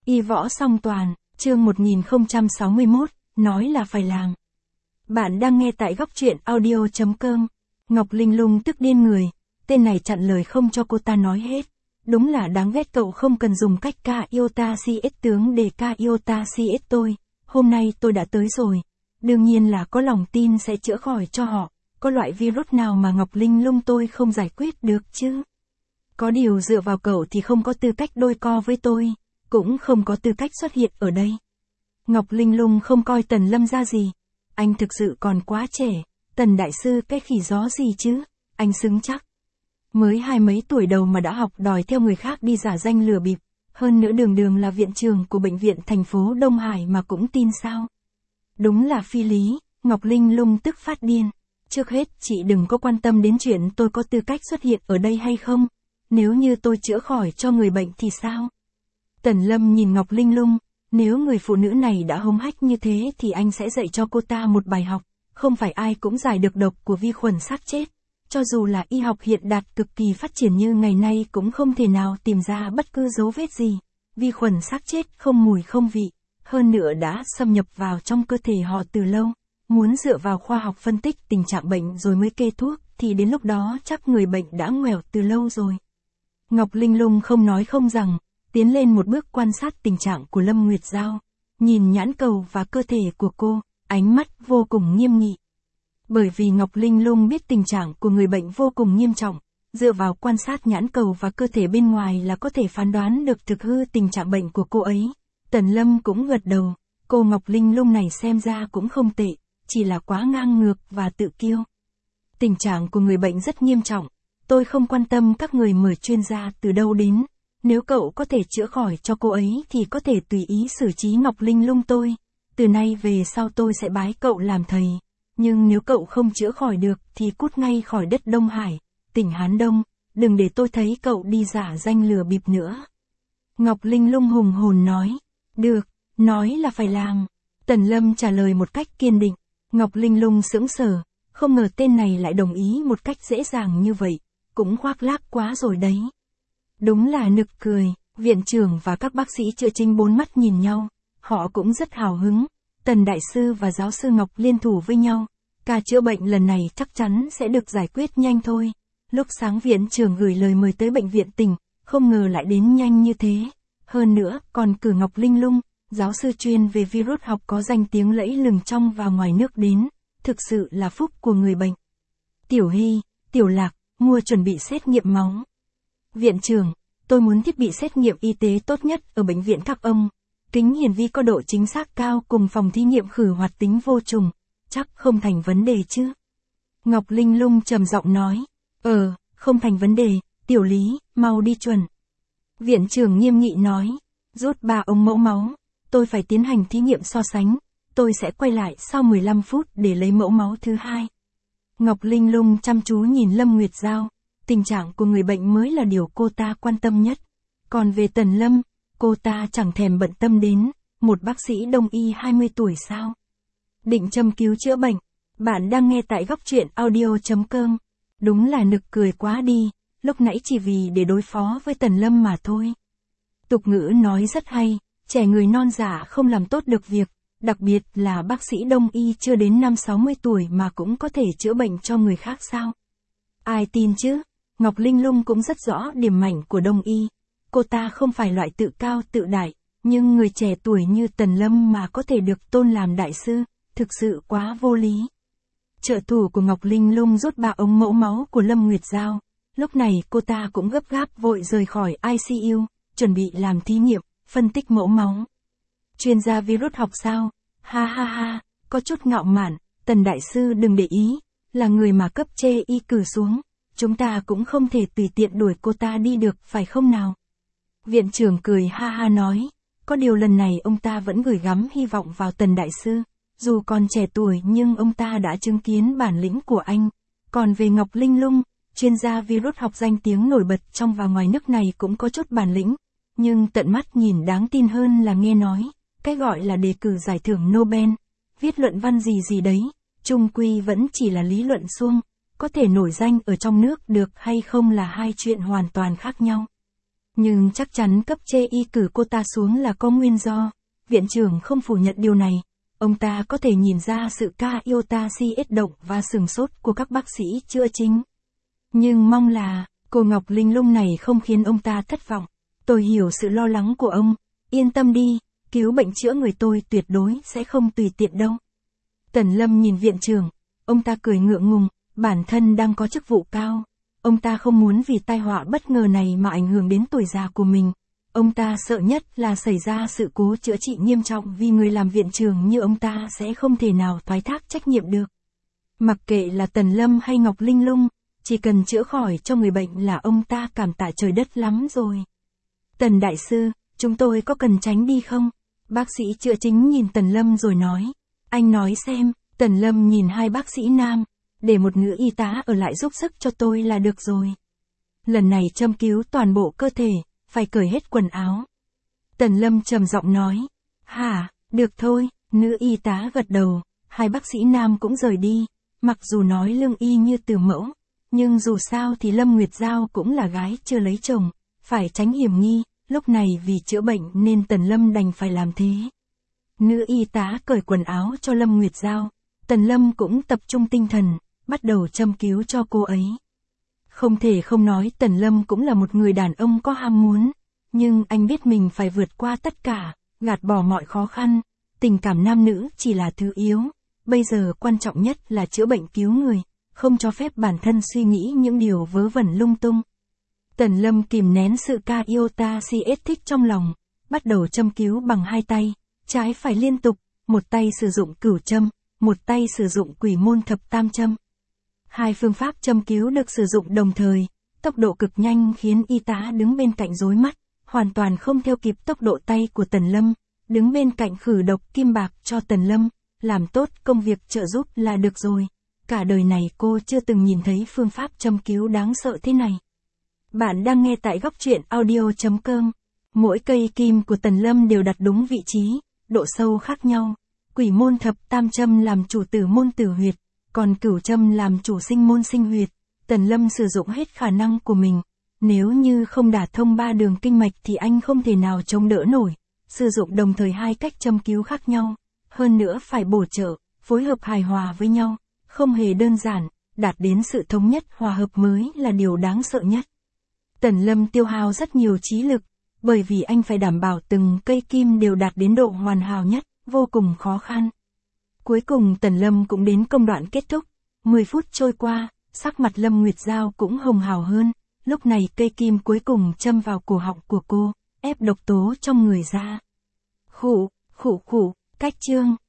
Y võ song toàn, chương 1061, nói là phải làm. Bạn đang nghe tại góc truyện audio.com. Ngọc Linh lung tức điên người, tên này chặn lời không cho cô ta nói hết. Đúng là đáng ghét, cậu không cần dùng cách ca yêu ta CS tướng để ca yêu ta CS tôi. Hôm nay tôi đã tới rồi. Đương nhiên là có lòng tin sẽ chữa khỏi cho họ. Có loại virus nào mà Ngọc Linh lung tôi không giải quyết được chứ? Có điều dựa vào cậu thì không có tư cách đôi co với tôi, cũng không có tư cách xuất hiện ở đây. Ngọc Linh lung không coi Tần Lâm ra gì. Anh thực sự còn quá trẻ, Tần đại sư cái khỉ gió gì chứ, anh xứng chắc. Mới 20 mấy tuổi đầu mà đã học đòi theo người khác đi giả danh lừa bịp, hơn nữa đường đường là viện trưởng của bệnh viện thành phố Đông Hải mà cũng tin sao. Đúng là phi lý, Ngọc Linh lung tức phát điên. Trước hết chị đừng có quan tâm đến chuyện tôi có tư cách xuất hiện ở đây hay không. Nếu như tôi chữa khỏi cho người bệnh thì sao? Tần Lâm nhìn Ngọc Linh lung, nếu người phụ nữ này đã hống hách như thế thì anh sẽ dạy cho cô ta một bài học. Không phải ai cũng giải được độc của vi khuẩn xác chết. Cho dù là y học hiện đại cực kỳ phát triển như ngày nay cũng không thể nào tìm ra bất cứ dấu vết gì. Vi khuẩn xác chết không mùi không vị, hơn nữa đã xâm nhập vào trong cơ thể họ từ lâu. Muốn dựa vào khoa học phân tích tình trạng bệnh rồi mới kê thuốc thì đến lúc đó chắc người bệnh đã ngoẻo từ lâu rồi. Ngọc Linh lung không nói không rằng, tiến lên một bước quan sát tình trạng của Lâm Nguyệt Giao. Nhìn nhãn cầu và cơ thể của cô, ánh mắt vô cùng nghiêm nghị. Bởi vì Ngọc Linh lung biết tình trạng của người bệnh vô cùng nghiêm trọng, dựa vào quan sát nhãn cầu và cơ thể bên ngoài là có thể phán đoán được thực hư tình trạng bệnh của cô ấy. Tần Lâm cũng gật đầu, cô Ngọc Linh lung này xem ra cũng không tệ, chỉ là quá ngang ngược và tự kiêu. Tình trạng của người bệnh rất nghiêm trọng, tôi không quan tâm các người mời chuyên gia từ đâu đến. Nếu cậu có thể chữa khỏi cho cô ấy thì có thể tùy ý xử trí Ngọc Linh lung tôi. Từ nay về sau tôi sẽ bái cậu làm thầy. Nhưng nếu cậu không chữa khỏi được thì cút ngay khỏi đất Đông Hải, tỉnh Hán Đông. Đừng để tôi thấy cậu đi giả danh lừa bịp nữa. Ngọc Linh lung hùng hồn nói. Được, nói là phải làm. Tần Lâm trả lời một cách kiên định. Ngọc Linh lung sững sờ, không ngờ tên này lại đồng ý một cách dễ dàng như vậy. Cũng khoác lác quá rồi đấy. Đúng là nực cười, viện trưởng và các bác sĩ chữa chính bốn mắt nhìn nhau, họ cũng rất hào hứng. Tần đại sư và giáo sư Ngọc liên thủ với nhau, ca chữa bệnh lần này chắc chắn sẽ được giải quyết nhanh thôi. Lúc sáng viện trưởng gửi lời mời tới bệnh viện tỉnh, không ngờ lại đến nhanh như thế. Hơn nữa, còn cử Ngọc Linh lung, giáo sư chuyên về virus học có danh tiếng lẫy lừng trong và ngoài nước đến, thực sự là phúc của người bệnh. Tiểu Hy, Tiểu Lạc, mua chuẩn bị xét nghiệm máu. Viện trưởng, tôi muốn thiết bị xét nghiệm y tế tốt nhất ở bệnh viện các ông. Kính hiển vi có độ chính xác cao cùng phòng thí nghiệm khử hoạt tính vô trùng, chắc không thành vấn đề chứ. Ngọc Linh lung trầm giọng nói, không thành vấn đề, Tiểu Lý, mau đi chuẩn. Viện trưởng nghiêm nghị nói, rút 3 ống mẫu máu, tôi phải tiến hành thí nghiệm so sánh, tôi sẽ quay lại sau 15 phút để lấy mẫu máu thứ 2. Ngọc Linh lung chăm chú nhìn Lâm Nguyệt Giao. Tình trạng của người bệnh mới là điều cô ta quan tâm nhất. Còn về Tần Lâm, cô ta chẳng thèm bận tâm đến, một bác sĩ đông y 20 tuổi sao. Định châm cứu chữa bệnh. Bạn đang nghe tại góc truyện audio.com. Đúng là nực cười quá đi, lúc nãy chỉ vì để đối phó với Tần Lâm mà thôi. Tục ngữ nói rất hay, trẻ người non dạ không làm tốt được việc, đặc biệt là bác sĩ đông y chưa đến 50-60 tuổi mà cũng có thể chữa bệnh cho người khác sao. Ai tin chứ? Ngọc Linh lung cũng rất rõ điểm mạnh của đông y. Cô ta không phải loại tự cao tự đại, nhưng người trẻ tuổi như Tần Lâm mà có thể được tôn làm đại sư, thực sự quá vô lý. Trợ thủ của Ngọc Linh lung rút 3 ống mẫu máu của Lâm Nguyệt Giao. Lúc này cô ta cũng gấp gáp vội rời khỏi ICU, chuẩn bị làm thí nghiệm, phân tích mẫu máu. Chuyên gia virus học sao? Ha ha ha, có chút ngạo mạn, Tần đại sư đừng để ý, là người mà cấp trên y cử xuống. Chúng ta cũng không thể tùy tiện đuổi cô ta đi được phải không nào? Viện trưởng cười ha ha nói, có điều lần này ông ta vẫn gửi gắm hy vọng vào Tần đại sư. Dù còn trẻ tuổi nhưng ông ta đã chứng kiến bản lĩnh của anh. Còn về Ngọc Linh lung, chuyên gia virus học danh tiếng nổi bật trong và ngoài nước này cũng có chút bản lĩnh. Nhưng tận mắt nhìn đáng tin hơn là nghe nói, cái gọi là đề cử giải thưởng Nobel, viết luận văn gì gì đấy, chung quy vẫn chỉ là lý luận suông. Có thể nổi danh ở trong nước được hay không là hai chuyện hoàn toàn khác nhau. Nhưng chắc chắn cấp trên y cử cô ta xuống là có nguyên do. Viện trưởng không phủ nhận điều này. Ông ta có thể nhìn ra sự ít động và sửng sốt của các bác sĩ chữa chính. Nhưng mong là, cô Ngọc Linh Lung này không khiến ông ta thất vọng. Tôi hiểu sự lo lắng của ông. Yên tâm đi, cứu bệnh chữa người tôi tuyệt đối sẽ không tùy tiện đâu. Tần Lâm nhìn viện trưởng, ông ta cười ngượng ngùng, bản thân đang có chức vụ cao. Ông ta không muốn vì tai họa bất ngờ này mà ảnh hưởng đến tuổi già của mình. Ông ta sợ nhất là xảy ra sự cố chữa trị nghiêm trọng vì người làm viện trưởng như ông ta sẽ không thể nào thoái thác trách nhiệm được. Mặc kệ là Tần Lâm hay Ngọc Linh Lung, chỉ cần chữa khỏi cho người bệnh là ông ta cảm tạ trời đất lắm rồi. Tần đại sư, chúng tôi có cần tránh đi không? Bác sĩ chữa chính nhìn Tần Lâm rồi nói. Anh nói xem, Tần Lâm nhìn hai bác sĩ nam, để một nữ y tá ở lại giúp sức cho tôi là được rồi. Lần này châm cứu toàn bộ cơ thể, phải cởi hết quần áo. Tần Lâm trầm giọng nói. Hả, được thôi, nữ y tá gật đầu, hai bác sĩ nam cũng rời đi. Mặc dù nói lương y như từ mẫu, nhưng dù sao thì Lâm Nguyệt Giao cũng là gái chưa lấy chồng, phải tránh hiểm nghi, lúc này vì chữa bệnh nên Tần Lâm đành phải làm thế. Nữ y tá cởi quần áo cho Lâm Nguyệt Giao, Tần Lâm cũng tập trung tinh thần, bắt đầu châm cứu cho cô ấy. Không thể không nói Tần Lâm cũng là một người đàn ông có ham muốn, nhưng anh biết mình phải vượt qua tất cả, gạt bỏ mọi khó khăn, tình cảm nam nữ chỉ là thứ yếu, bây giờ quan trọng nhất là chữa bệnh cứu người, không cho phép bản thân suy nghĩ những điều vớ vẩn lung tung. Tần Lâm kìm nén sự thích trong lòng, bắt đầu châm cứu bằng hai tay, trái phải liên tục, một tay sử dụng cửu châm, một tay sử dụng quỷ môn thập tam châm. Hai phương pháp châm cứu được sử dụng đồng thời, tốc độ cực nhanh khiến y tá đứng bên cạnh rối mắt, hoàn toàn không theo kịp tốc độ tay của Tần Lâm, đứng bên cạnh khử độc kim bạc cho Tần Lâm, làm tốt công việc trợ giúp là được rồi. Cả đời này cô chưa từng nhìn thấy phương pháp châm cứu đáng sợ thế này. Bạn đang nghe tại góc truyện audio.com. Mỗi cây kim của Tần Lâm đều đặt đúng vị trí, độ sâu khác nhau. Quỷ môn thập tam châm làm chủ tử môn tử huyệt, còn cửu châm làm chủ sinh môn sinh huyệt. Tần Lâm sử dụng hết khả năng của mình. Nếu như không đả thông ba đường kinh mạch thì anh không thể nào chống đỡ nổi. Sử dụng đồng thời hai cách châm cứu khác nhau. Hơn nữa phải bổ trợ, phối hợp hài hòa với nhau. Không hề đơn giản, đạt đến sự thống nhất hòa hợp mới là điều đáng sợ nhất. Tần Lâm tiêu hao rất nhiều trí lực, bởi vì anh phải đảm bảo từng cây kim đều đạt đến độ hoàn hảo nhất, vô cùng khó khăn. Cuối cùng Tần Lâm cũng đến công đoạn kết thúc, 10 phút trôi qua, sắc mặt Lâm Nguyệt Giao cũng hồng hào hơn, lúc này cây kim cuối cùng châm vào cổ họng của cô, ép độc tố trong người ra. Khụ, cách chương.